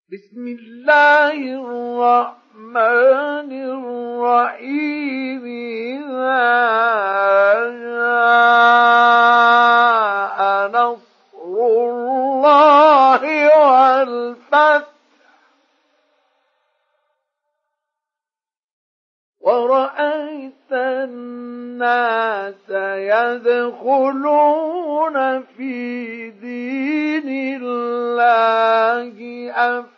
بسم الله الرحمن الرحيم إذا جاء نصر الله والفتح ورأيت الناس يدخلون في دين الله أفواجا